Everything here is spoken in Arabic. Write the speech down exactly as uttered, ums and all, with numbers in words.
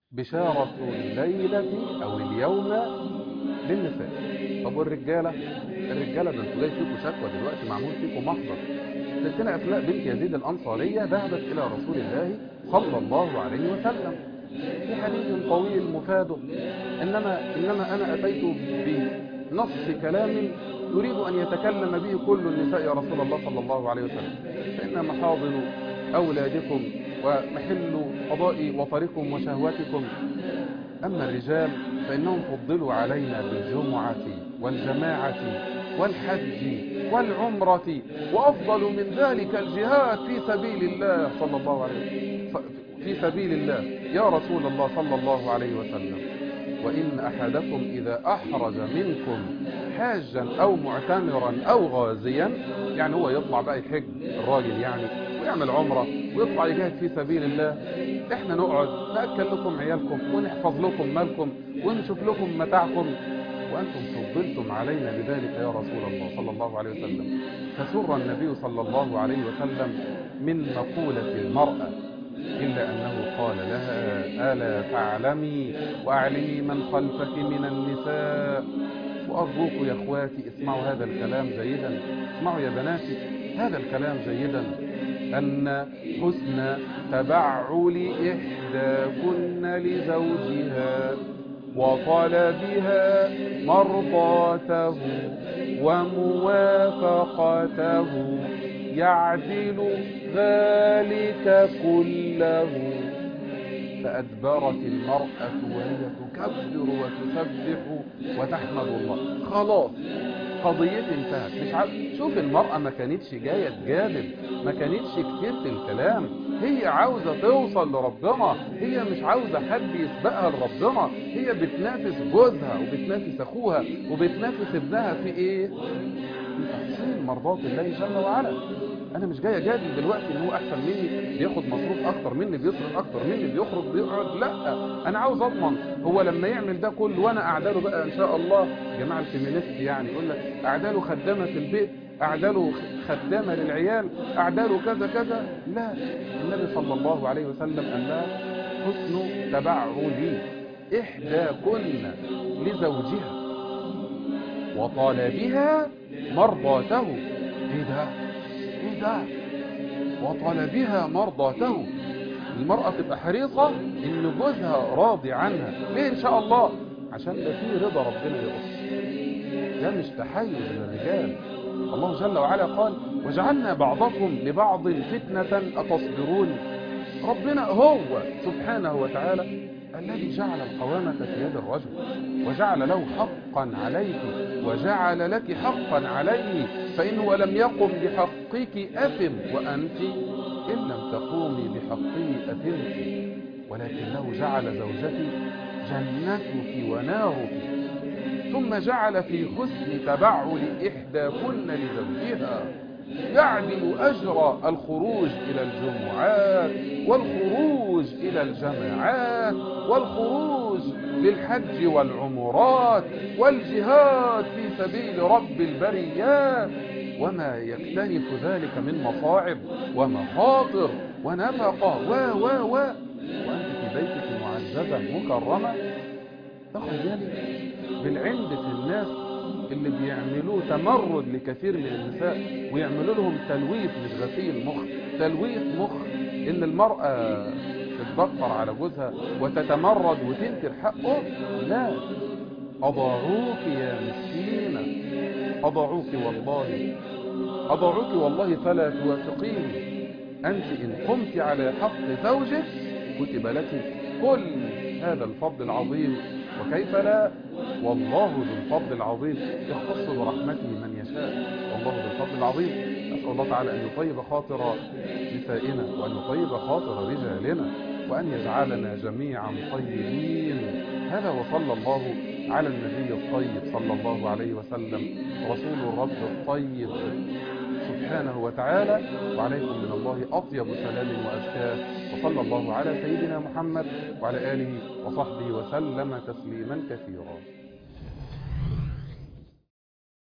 بشارة الليلة أو اليوم للنساء. طب والرجالة؟ الرجالة ده انتوا جاي فيكم شكوى دلوقتي، معمول فيكم محضر. ستنا أسماء بنت يزيد الأنصارية ذهبت إلى رسول الله صلى الله عليه وسلم في حديث طويل مفاده، إنما, إنما أنا أتيت بنص كلام يريد أن يتكلم به كل النساء يا رسول الله صلى الله عليه وسلم، فإن محاضن أولادكم ومحل قضاء وطركم وشهوتكم. أما الرجال فإنهم فضلوا علينا بالجمعة والجماعة والحج والعمرة، وأفضل من ذلك الجهاد في سبيل الله صلى الله عليه وسلم، في سبيل الله يا رسول الله صلى الله عليه وسلم. وإن أحدكم إذا أحرج منكم حاجا أو معتمرا أو غازيا، يعني هو يطلع بقى يحج الراجل يعني ويعمل عمرة ويطلع يجاهد في سبيل الله، احنا نقعد نأكل لكم عيالكم ونحفظ لكم مالكم ونشوف لكم متاعكم، وأنتم فضلتم علينا بذلك يا رسول الله صلى الله عليه وسلم. فسر النبي صلى الله عليه وسلم من مقولة المرأة، إلا أنه قال لها: ألا تعلمي وأعلمي من خلفك من النساء. وأرجوك يا أخواتي اسمعوا هذا الكلام جيدا، اسمعوا يا بناتي هذا الكلام جيدا، أن حسن تبعل إحداكن لزوجها وطلبها مرضاته وموافقته يعدل ذلك كله. فأدبرت المرأة وهي تكبر وتسبح وتحمد الله. خلاص قضيتي انتهت، مش عارف. شوف المرأة ما كانتش جاية تجادل، ما كانتش كتير في الكلام، هي عاوزة توصل لربنا، هي مش عاوزة حد يسبقها لربنا، هي بتنافس جوزها وبتنافس اخوها وبتنافس ابنها في ايه؟ في تحصيل مرضات الله جل وعلا. انا مش جاي اجادل دلوقتي ان هو احسن مني، بياخد مصروف اكتر مني، بيصرف اكتر مني، بيخرج بيقعد، لا، انا عاوز اضمن هو لما يعمل ده كله وانا اعداله بقى ان شاء الله. جماعه الفيمينيست يعني يقول لك اعداله خدامه في البيت، اعداله خدامه للعيال، اعداله كذا كذا. لا، النبي صلى الله عليه وسلم قال لها: حسن تبعل احداكن لزوجها وطلبها مرضاته. ايه ده؟ ايه ده؟ وطلبها مرضاته. المرأة تبقى حريصة ان جوزها راضي عنها. ليه ان شاء الله؟ عشان ده فيه رضا ربنا يا أخت، ده مش تحيز للرجال. الله جل وعلا قال: وجعلنا بعضكم لبعض فتنة أتصبرون. ربنا هو سبحانه وتعالى الذي جعل القوامة في يد الرجل، وجعل له حقا عليك وجعل لك حقا عليه، فإنه لم يقم بحقك أثم، وأنت إن لم تقومي بحقه أثمت. ولكنه جعل زوجتي جنتك ونارك، ثم جعل في حسن تبعل إحداكن لزوجها يعدل أجر الخروج إلى الجمعات والخروج إلى الجماعات والخروج للحج والعمرات والجهاد في سبيل رب البريات، وما يكتنف ذلك من مصاعب ومخاطر ونفقة و و و وأنت في بيتك معززة مكرمة. تخيلي بالعند في الناس اللي بيعملوه تمرد لكثير من النساء، ويعملوا لهم تلويث مش غسيل مخ، تلويث مخ، ان المرأة تتبطر على جوزها وتتمرد وتنكر حقه. لا، أضاعوك يا مسكينة، أضاعوك والله، أضاعوك والله، فلا توافقيني. أنت إن قمت على حق زوجك كتب لك كل هذا الفضل العظيم، وكيف لا؟ والله ذو الفضل العظيم يختص برحمته من يشاء، والله ذو الفضل العظيم. أسأل الله تعالى أن يطيب خاطر نسائنا، وأن يطيب خاطر رجالنا، وأن يجعلنا جميعا طيبين. هذا وصلى الله على النبي الطيب صلى الله عليه وسلم، رسول الرب الطيب سبحانه وتعالى، وعليكم من الله أطيب سلام وأزكاه. وصلى الله على سيدنا محمد وعلى آله وصحبه وسلم تسليما كثيرا.